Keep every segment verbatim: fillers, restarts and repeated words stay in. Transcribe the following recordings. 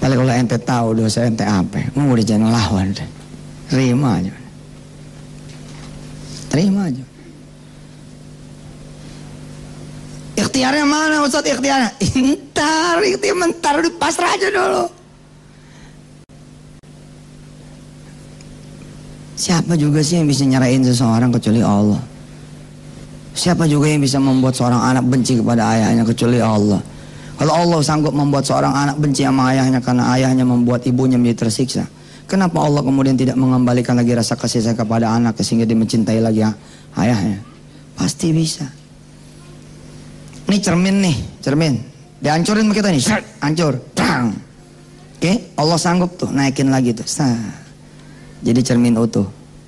Paling kalau ente tahu dosa ente apa, mau udah jangan lawan, terima aja, terima aja. Ikhtiarnya mana Ustaz ikhtiarnya? Entar, ikhtiar mentar, udah pasrah aja dulu. Siapa juga sih yang bisa nyerahin seseorang kecuali Allah? Siapa juga yang bisa membuat seorang anak benci kepada ayahnya kecuali Allah? Kalau Allah sanggup membuat seorang anak benci sama ayahnya karena ayahnya membuat ibunya menjadi tersiksa, kenapa Allah kemudian tidak mengembalikan lagi rasa kasih sayang kepada anak sehingga dia mencintai lagi ayahnya? Pasti bisa. Ini cermin nih, cermin. Dihancurin sama kita nih, shart, hancur. Bang. Oke, Allah sanggup tuh naikin lagi tuh. Sah. Jadi cermin utuh.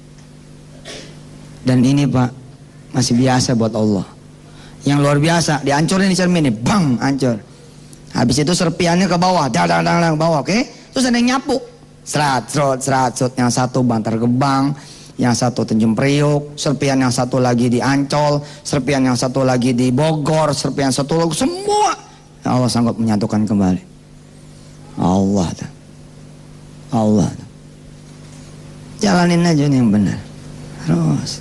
Dan ini Pak, masih biasa buat Allah. Yang luar biasa, dihancurin di cermin nih, bang, hancur. Habis itu serpiannya ke bawah, dang dang dang dang bawah, oke? Terus ada yang nyapu, serat, serot, serat, serot. Yang satu Bantar Gebang, yang satu Tanjung Priok, serpian yang satu lagi di Ancol, serpian yang satu lagi di Bogor, serpian satu lagi semua. Allah sanggup menyatukan kembali. Allah, Allah. Jalanin aja nih yang benar. Terus.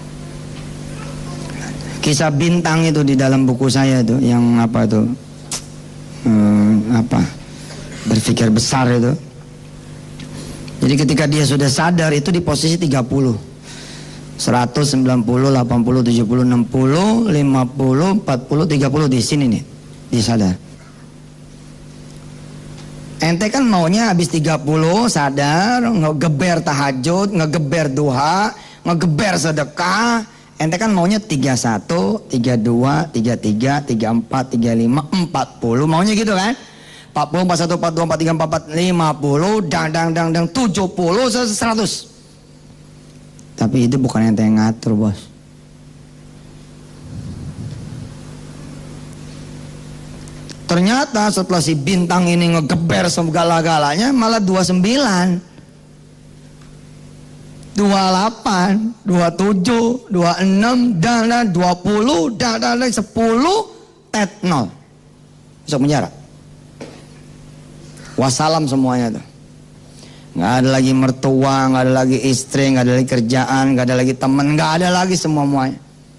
Kisah bintang itu di dalam buku saya tuh, yang apa tuh? Hmm, apa berpikir besar itu. Jadi ketika dia sudah sadar itu di posisi tiga puluh, seratus, sembilan puluh, delapan puluh, tujuh puluh, enam puluh, lima puluh, empat puluh, tiga puluh di sini nih, dia sadar. Ente kan maunya habis tiga puluh sadar, ngegeber tahajud, ngegeber duha, ngegeber sedekah. Ente kan maunya tiga puluh satu, tiga puluh dua, tiga puluh tiga, tiga puluh empat, tiga puluh lima, empat puluh, maunya gitu kan? empat puluh, empat puluh satu, empat puluh dua, empat puluh tiga, empat puluh empat, lima puluh, dang dang dang dang, tujuh puluh, seratus. Tapi itu bukan ente yang ngatur, bos. Ternyata setelah si bintang ini ngegeber segala-galanya malah dua puluh sembilan. dua puluh delapan, dua puluh tujuh, dua puluh enam, dan dan dua puluh, dan dan sepuluh, tet nol. Masuk penjara. Wassalam semuanya tuh. Nggak ada lagi mertua, nggak ada lagi istri, nggak ada lagi kerjaan, nggak ada lagi teman, nggak ada lagi semua-muanya.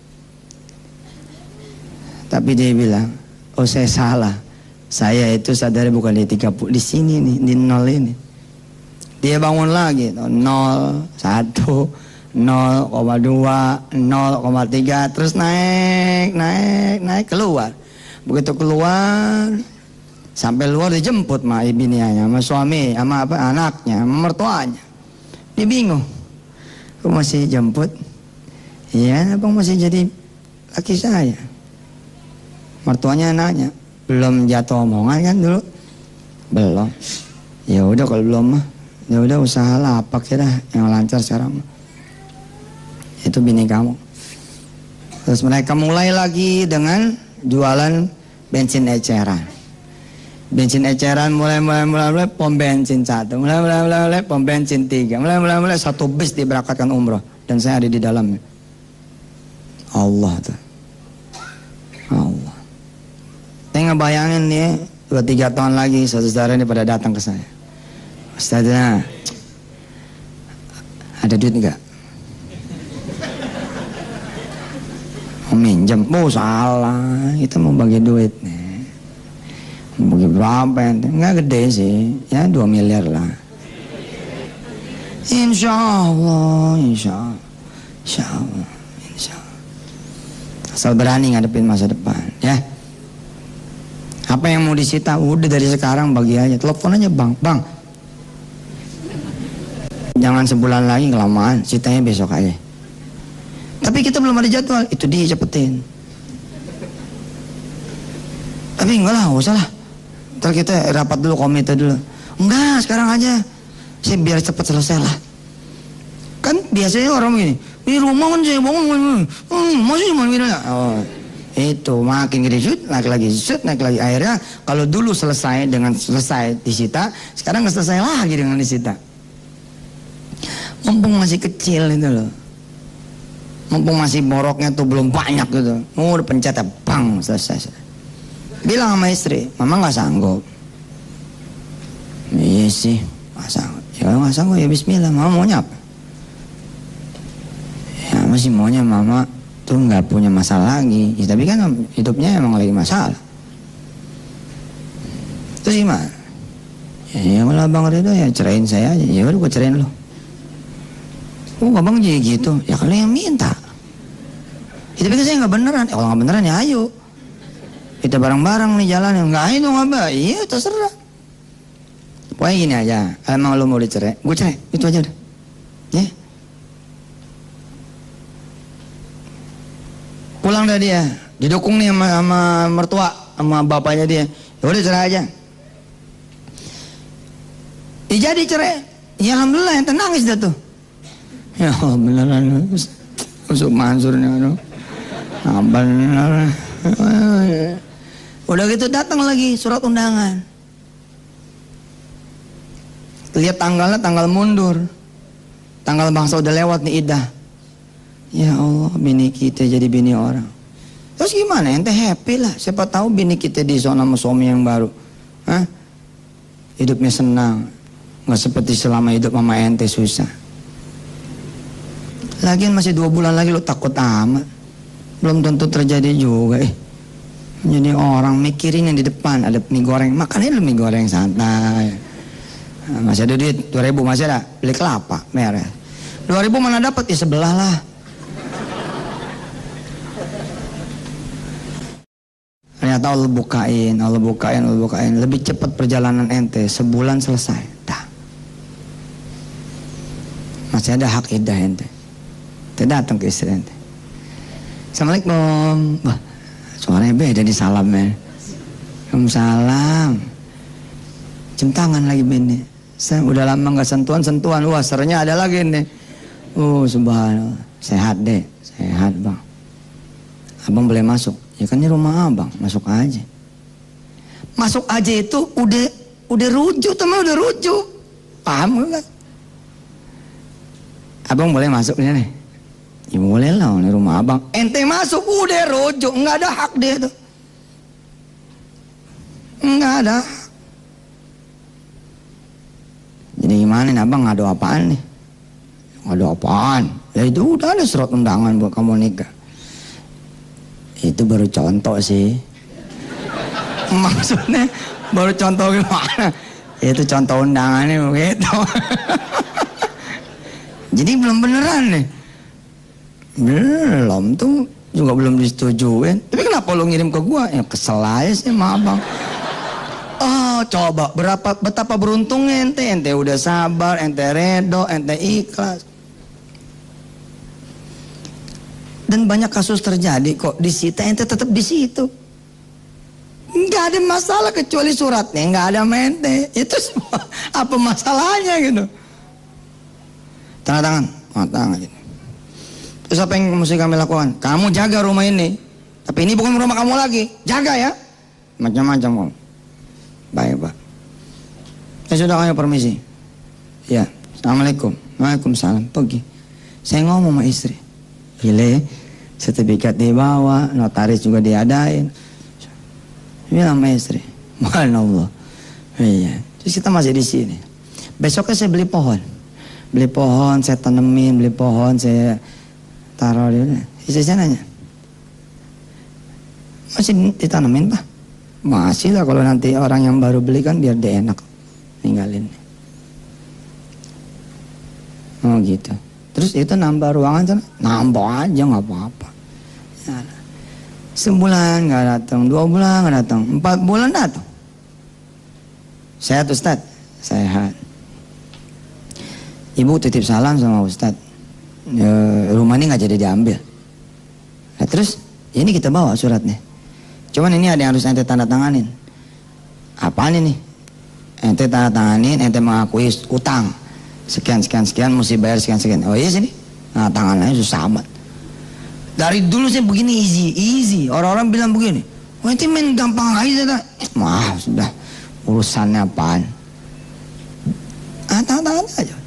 Tapi dia bilang, oh saya salah. Saya itu sadar bukan di tiga puluh, di sini nih, di nol ini. Dia bangun lagi, nol, satu, nol koma dua, nol koma tiga, terus naik, naik, naik, keluar. Begitu keluar, sampai luar dijemput sama ibinianya, sama suami, sama apa, anaknya, sama mertuanya. Dia bingung, aku masih jemput? Iya, abang masih jadi laki saya. Mertuanya nanya, belum jatuh omongan kan dulu? Belum. Ya udah kalau belum mah. Ya udah usaha lapak ya dah yang lancar sekarang. Itu bini kamu. Terus mereka mulai lagi dengan jualan bensin eceran. Bensin eceran mulai mulai mulai, mulai pom bensin satu, mulai mulai mulai, mulai pom bensin tiga, mulai mulai mulai satu bis diberangkatkan umroh dan saya ada di dalamnya. Allah tuh. Allah. Saya ngebayangin nih dua tiga tahun lagi saudara ini pada datang ke saya. Ustazah, ada duit enggak? Mau minjem? Oh salah, kita mau bagi duit nih. Mau bagi berapa? Enggak gede sih, ya dua miliar lah. Insya Allah, insya Allah, insya Allah, insya Allah. Asal berani ngadepin masa depan, ya. Apa yang mau disita? Udah dari sekarang bagi aja. Telepon aja bang, bang. Jangan sebulan lagi kelamaan, citanya besok aja. Tapi kita belum ada jadwal, itu dia cepetin. Tapi enggak lah, enggak usah lah. Ntar kita rapat dulu, komite dulu. Enggak, sekarang aja. Saya biar cepet selesai lah. Kan biasanya orang begini, ini rumah kan saya bangun, hmm, masih cuma gini lah. Oh, itu makin gede, shoot, naik lagi, shoot, naik lagi. Akhirnya kalau dulu selesai dengan selesai disita, sekarang nggak selesai lagi dengan disita. Mumpung masih kecil itu loh, mumpung masih boroknya tuh belum banyak gitu, mau udah pencet bang selesai. Bilang sama istri, mama nggak sanggup, Iya sih, masa ya masa gue ya bismillah, mama maunya apa? Ya masih maunya mama tuh nggak punya masalah lagi, ya, tapi kan hidupnya emang lagi masalah. Terus gimana? Ya, ya kalau abang Ridho ya cerain saya aja, ya udah gue cerain lo. Oh abang jadi gitu, ya kalau yang minta. Ya, tapi kan saya nggak beneran, ya, kalau nggak beneran ya ayo. Kita bareng-bareng nih jalan, nggak ayo dong abang, iya terserah. Pokoknya gini aja, emang lo mau dicerai, gue cerai, itu aja udah. Ya. Pulang dah dia, didukung nih sama, sama mertua, sama bapaknya dia. Ya udah cerai aja. Ya jadi cerai, ya alhamdulillah yang nangis dah tuh. Ya Allah beneran, usuk mansurnya aduh. Nah, bener. Udah gitu datang lagi surat undangan. Lihat tanggalnya, tanggal mundur. Tanggal bangsa udah lewat nih idah. Ya Allah, bini kita jadi bini orang. Terus gimana? Ente happy lah. Siapa tahu bini kita disono sama suami yang baru. Hah? Hidupnya senang. Nggak seperti selama hidup sama ente susah. Lagian masih dua bulan lagi lo takut amat. Belum tentu terjadi juga. Eh, jadi orang mikirin yang di depan. Ada mie goreng. Makannya lo mie goreng santai. Nah, masih ada duit dua ribu, masih ada beli kelapa merah. Dua ribu mana dapat ya sebelah lah. Ternyata Allah bukain, Allah bukain, Allah bukain. Lebih cepat perjalanan ente, sebulan selesai. Dah. Masih ada hak iddah ente. Ente datang ke istri ente. Assalamualaikum. Wah, suaranya beda di salamnya. Waalaikumsalam. Cium tangan lagi bini. Saya udah lama nggak sentuhan-sentuhan. Wah serenya ada lagi nih. Oh subhanallah. Sehat deh, sehat bang. Abang boleh masuk? Ya kan ini rumah abang, masuk aja. Masuk aja itu udah udah rujuk teman, udah rujuk. Paham gak? Abang boleh masuk nih nih. Ya boleh lah, ini rumah abang. Ente masuk udah rujuk, nggak ada hak dia tuh. Nggak ada. Jadi gimana nih abang, ngadu apaan nih? Ngadu apaan? Ya itu udah ada surat undangan buat kamu nikah. Itu baru contoh sih. Maksudnya baru contoh gimana? Itu contoh undangannya begitu. Jadi belum beneran nih. Belum tuh juga belum disetujuin. Tapi kenapa lo ngirim ke gua? Ya kesel aja sih sama abang. Oh coba berapa betapa beruntungnya ente, ente udah sabar, ente redo, ente ikhlas. Dan banyak kasus terjadi kok disita, ente tetap di situ. Nggak ada masalah kecuali suratnya nggak ada mente. Itu semua apa masalahnya gitu? Tanda tangan, tanda tangan gitu. Terus apa yang mesti kami lakukan? Kamu jaga rumah ini, tapi ini bukan rumah kamu lagi, jaga ya. Macam-macam kamu. Baik pak. Ya sudah kami permisi. Ya, assalamualaikum. Waalaikumsalam. Pergi. Saya ngomong sama istri. Gile, sertifikat dibawa, notaris juga diadain. Bilang sama istri, Masya Allah. Iya. Terus kita masih di sini. Besoknya saya beli pohon, beli pohon, saya tanemin, beli pohon, saya taruh di sana. Istri saya nanya, masih ditanemin pak? Masih lah, kalau nanti orang yang baru beli kan biar dia enak ninggalin. Oh gitu. Terus itu nambah ruangan sana, nambah aja nggak apa-apa. Ya. Sebulan nggak datang, dua bulan nggak datang, empat bulan datang. Sehat Ustad, sehat. Ibu titip salam sama Ustad. E, rumah ini nggak jadi diambil. Nah, terus ini kita bawa suratnya. Cuman ini ada yang harus ente tanda tanganin. Apaan ini? Ente tanda tanganin, ente mengakui utang. Sekian, sekian, sekian, mesti bayar sekian, sekian. Oh iya sini. Nah tangannya susah amat. Dari dulu saya begini easy, easy. Orang-orang bilang begini. Wah ente main gampang aja. Wah sudah. Urusannya apaan? Ah tangan-tangan aja.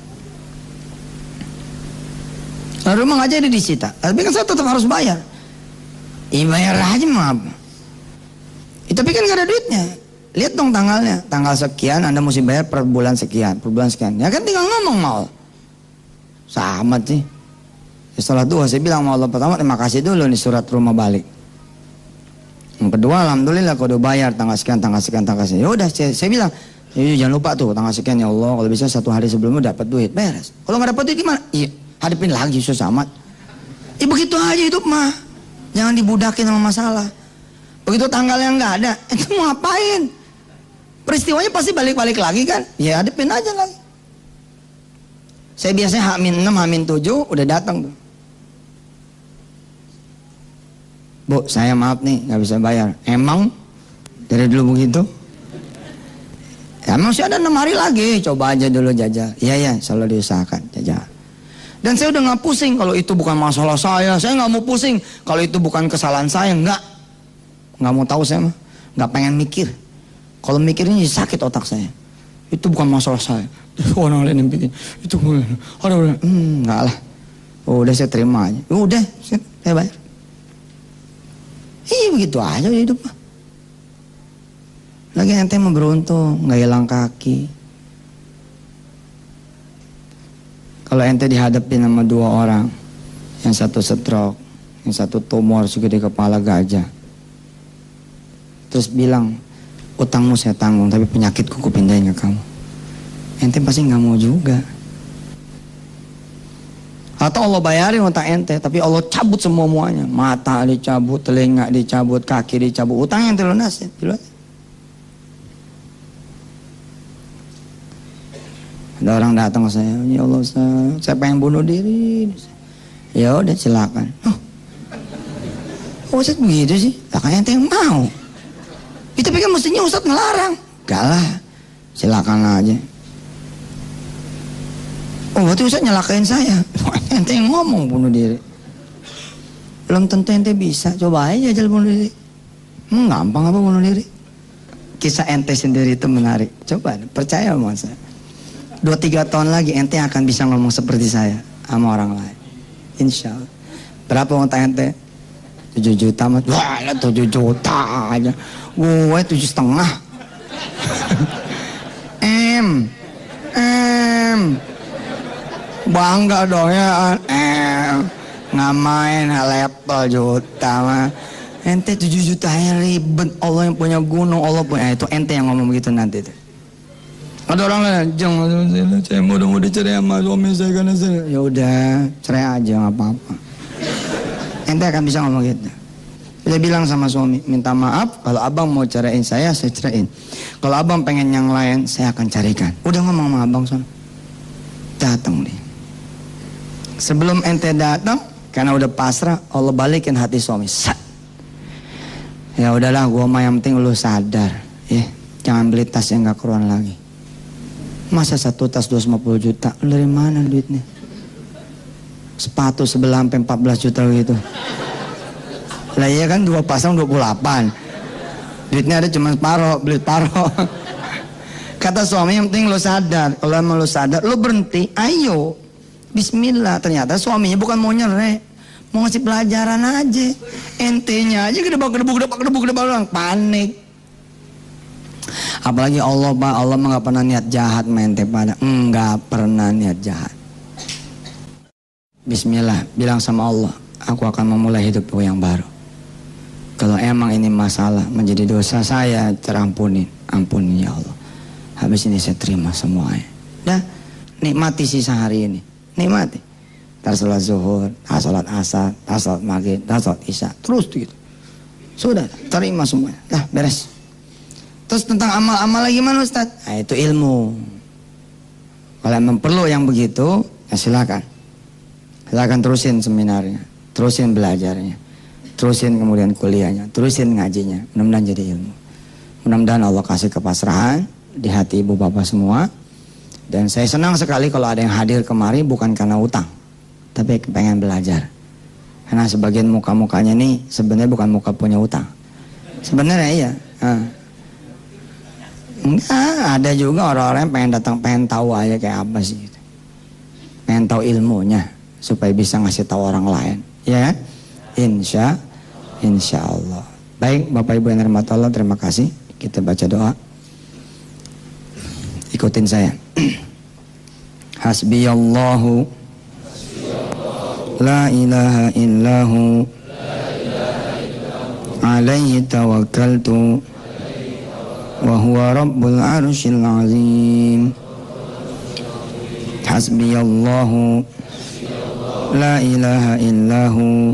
Nah, rumah aja ada disita. Tapi kan saya tetap harus bayar. Iya bayar aja maaf. Ya, tapi kan gak ada duitnya. lihat dong tanggalnya, tanggal sekian Anda mesti bayar per bulan sekian, per bulan sekian. Ya kan tinggal ngomong mau. Sama sih. Setelah dua saya bilang sama Allah, pertama terima kasih dulu nih surat rumah balik. Yang kedua alhamdulillah kau udah bayar tanggal sekian, tanggal sekian, tanggal sekian. Ya udah saya, saya bilang, ya, jangan lupa tuh tanggal sekian ya Allah, kalau bisa satu hari sebelumnya dapat duit, beres. Kalau nggak dapat duit gimana? Iya, hadapin lagi susah amat. Ya begitu aja hidup mah. Jangan dibudakin sama masalah. Begitu tanggal yang nggak ada, itu mau ngapain? Peristiwanya pasti balik-balik lagi kan? Ya hadapin aja lagi. Saya biasanya H minus enam, H minus tujuh udah datang tuh. Bu, saya maaf nih nggak bisa bayar. Emang dari dulu begitu? Ya, emang sih ada enam hari lagi, coba aja dulu jajal. Iya ya, selalu diusahakan jajal. Dan saya udah nggak pusing kalau itu bukan masalah saya. Saya nggak mau pusing kalau itu bukan kesalahan saya. Nggak, nggak mau tahu saya mah. Nggak pengen mikir. Kalau mikirnya sakit otak saya. Itu bukan masalah saya. Orang lain yang bikin. Itu orang hmm, nggak lah. Oh, udah saya terima aja. Udah, saya bayar. Iya begitu aja hidup mah. Lagi ente mau beruntung, nggak hilang kaki. Kalau ente dihadapin sama dua orang, yang satu stroke, yang satu tumor segede kepala gajah, terus bilang, utangmu saya tanggung, tapi penyakitku ku pindahin ke kamu. Ente pasti nggak mau juga. Atau Allah bayarin utang ente, tapi Allah cabut semua-muanya. Mata dicabut, telinga dicabut, kaki dicabut, utang yang dilunasin. Ada orang datang ke saya, ya Allah, saya, saya pengen bunuh diri. Ya udah silakan. Oh, oh Ustaz begitu sih? Lah kan ente yang mau. Itu pikir mestinya Ustaz ngelarang. Gak lah, silakan aja. Oh berarti Ustaz nyalakain saya. Ente yang ngomong bunuh diri. Belum tentu ente bisa. Coba aja jajal bunuh diri. Hmm, gampang apa bunuh diri? Kisah ente sendiri itu menarik. Coba percaya sama saya. Dua tiga tahun lagi ente akan bisa ngomong seperti saya sama orang lain. Insya Allah. Berapa utang ente? Tujuh juta mas. Wah tujuh juta aja. Gue tujuh setengah. M. M. Bangga dong ya. M. Ngamain level juta mah. Ente tujuh juta yang ribet. Allah yang punya gunung. Allah punya. Eh, itu ente yang ngomong begitu nanti tuh. Ada orang lain, jangan, saya mudah mau dicerai sama suami saya karena saya. Ya udah, cerai aja nggak apa-apa. Ente akan bisa ngomong gitu. Dia bilang sama suami, minta maaf kalau abang mau ceraiin saya, saya ceraiin. Kalau abang pengen yang lain, saya akan carikan. Udah ngomong sama abang sana. Datang dia. Sebelum ente datang, karena udah pasrah, Allah balikin hati suami. Sat. Ya udahlah, gua mah yang penting lu sadar, ya. Jangan beli tas yang nggak keruan lagi. Masa satu tas dua ratus lima puluh juta? Lu dari mana duitnya? Sepatu sebelah sampai empat belas juta gitu. Lah iya kan dua pasang dua puluh delapan. Duitnya ada cuma separuh, beli separuh. Kata suami yang penting lu sadar. Kalau emang lu sadar, lu berhenti, ayo. Bismillah. Ternyata suaminya bukan mau nyerah, mau ngasih pelajaran aja. Entenya aja gedebak gedebuk gedebak gedebuk gedebak panik. Apalagi Allah Pak, Allah mah gak pernah niat jahat mente pada. Enggak pernah niat jahat. Bismillah, bilang sama Allah, aku akan memulai hidupku yang baru. Kalau emang ini masalah menjadi dosa saya, terampunin, ampunin ya Allah. Habis ini saya terima semuanya. Dah, nikmati sisa hari ini, nikmati. Tar sholat zuhur, tar sholat asar, tar sholat maghrib, tar sholat isya, terus gitu. Sudah, terima semuanya. Dah, beres. Terus tentang amal-amal lagi gimana Ustaz? Nah, itu ilmu. Kalau memang perlu yang begitu, ya silakan. Silakan terusin seminarnya, terusin belajarnya, terusin kemudian kuliahnya, terusin ngajinya. Mudah-mudahan jadi ilmu. Mudah-mudahan Allah kasih kepasrahan di hati ibu bapak semua. Dan saya senang sekali kalau ada yang hadir kemari bukan karena utang, tapi pengen belajar. Karena sebagian muka-mukanya nih sebenarnya bukan muka punya utang. Sebenarnya iya. Nah. Enggak, ada juga orang-orang yang pengen datang, pengen tahu aja kayak apa sih gitu. Pengen tahu ilmunya supaya bisa ngasih tahu orang lain, ya kan? Insya, insya Allah. Baik, Bapak Ibu yang dirahmati Allah, terima kasih. Kita baca doa. Ikutin saya. Hasbiyallahu la ilaha illahu alaihi tawakkaltu wa huwa rabbul arsyil azim. Hasbiyallahu la ilaha illahu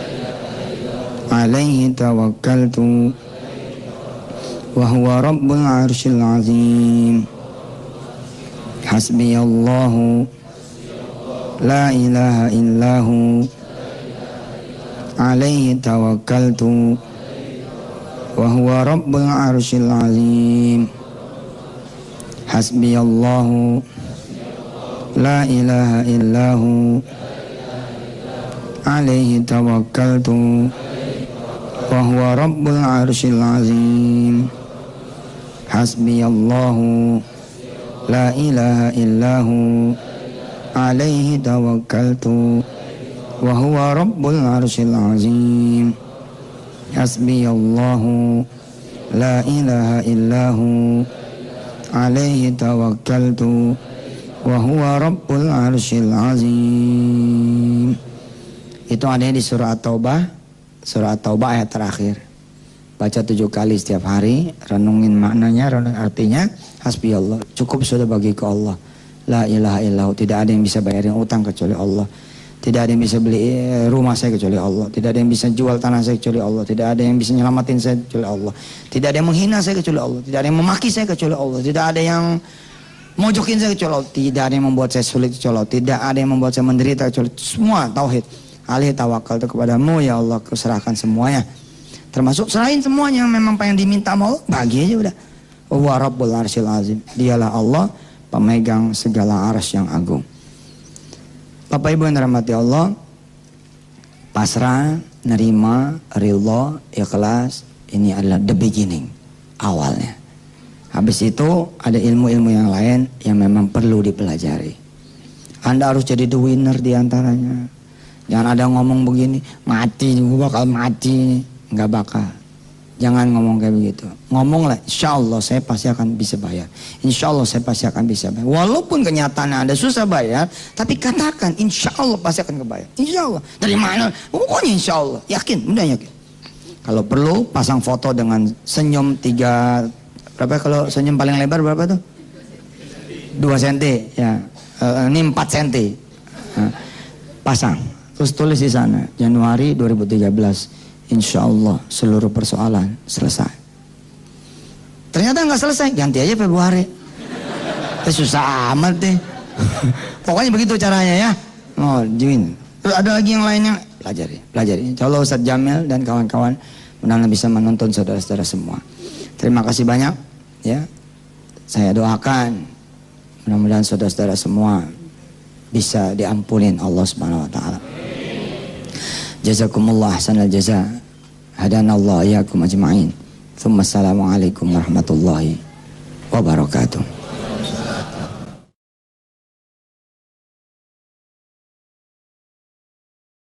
alaihi tawakkaltu wa huwa rabbul arsyil azim. Hasbiyallahu la ilaha illahu alaihi tawakkaltu wa huwa rabbul arsyil azim. Hasbiyallahu la ilaha illahu alaihi tawakkaltu wa huwa rabbul arsyil azim. Hasbiyallahu la ilaha illahu alaihi tawakkaltu wa huwa rabbul arsyil azim. Hasbiyallahu la ilaha illahu alaihi tawakkaltu wa huwa rabbul arsyil azim. Itu ada di surah At-Taubah, surah At-Taubah ayat terakhir. Baca tujuh kali setiap hari, renungin maknanya, renungin artinya. Hasbiyallah, cukup sudah bagiku Allah. La ilaha illahu, tidak ada yang bisa bayarin utang kecuali Allah. Tidak ada yang bisa beli rumah saya kecuali Allah. Tidak ada yang bisa jual tanah saya kecuali Allah. Tidak ada yang bisa nyelamatin saya kecuali Allah. Tidak ada yang menghina saya kecuali Allah. Tidak ada yang memaki saya kecuali Allah. Tidak ada yang mojokin saya kecuali Allah. Tidak ada yang membuat saya sulit kecuali Allah. Tidak ada yang membuat saya menderita kecuali Allah. Semua tauhid. Alih tawakal itu kepadamu ya Allah, kuserahkan semuanya. Termasuk selain semuanya memang pengen diminta mau, bagi aja udah. Wa rabbul arsyil azim. Dialah Allah pemegang segala arsy yang agung. Bapak Ibu yang dirahmati Allah, pasrah, nerima, ridha, ikhlas, ini adalah the beginning, awalnya. Habis itu ada ilmu-ilmu yang lain yang memang perlu dipelajari. Anda harus jadi the winner diantaranya. Jangan ada ngomong begini, mati, gue bakal mati. Nggak bakal. Jangan ngomong kayak begitu. Ngomonglah, insya Allah saya pasti akan bisa bayar. Insya Allah saya pasti akan bisa bayar. Walaupun kenyataannya Anda susah bayar, tapi katakan insya Allah pasti akan kebayar. Insya Allah. Dari mana? Pokoknya insya Allah. Yakin, udah yakin. Kalau perlu pasang foto dengan senyum tiga, berapa kalau senyum paling lebar berapa tuh? Dua senti. Ya. Uh, ini empat senti. Uh, pasang. Terus tulis di sana, Januari dua ribu tiga belas, insya Allah seluruh persoalan selesai. Ternyata nggak selesai, ganti aja Februari. Eh, susah amat deh. Pokoknya begitu caranya ya. Oh, join. Terus ada lagi yang lainnya, pelajari, pelajari. Insya Allah Ustadz Jamil dan kawan-kawan mudah-mudahan bisa menuntun saudara-saudara semua. Terima kasih banyak. Ya, saya doakan mudah-mudahan saudara-saudara semua bisa diampunin Allah Subhanahu Wa Taala. Jazakumullah ahsanal jaza. Hadanallahu iyyakum ajma'in. Tsumma assalamualaikum warahmatullahi wabarakatuh.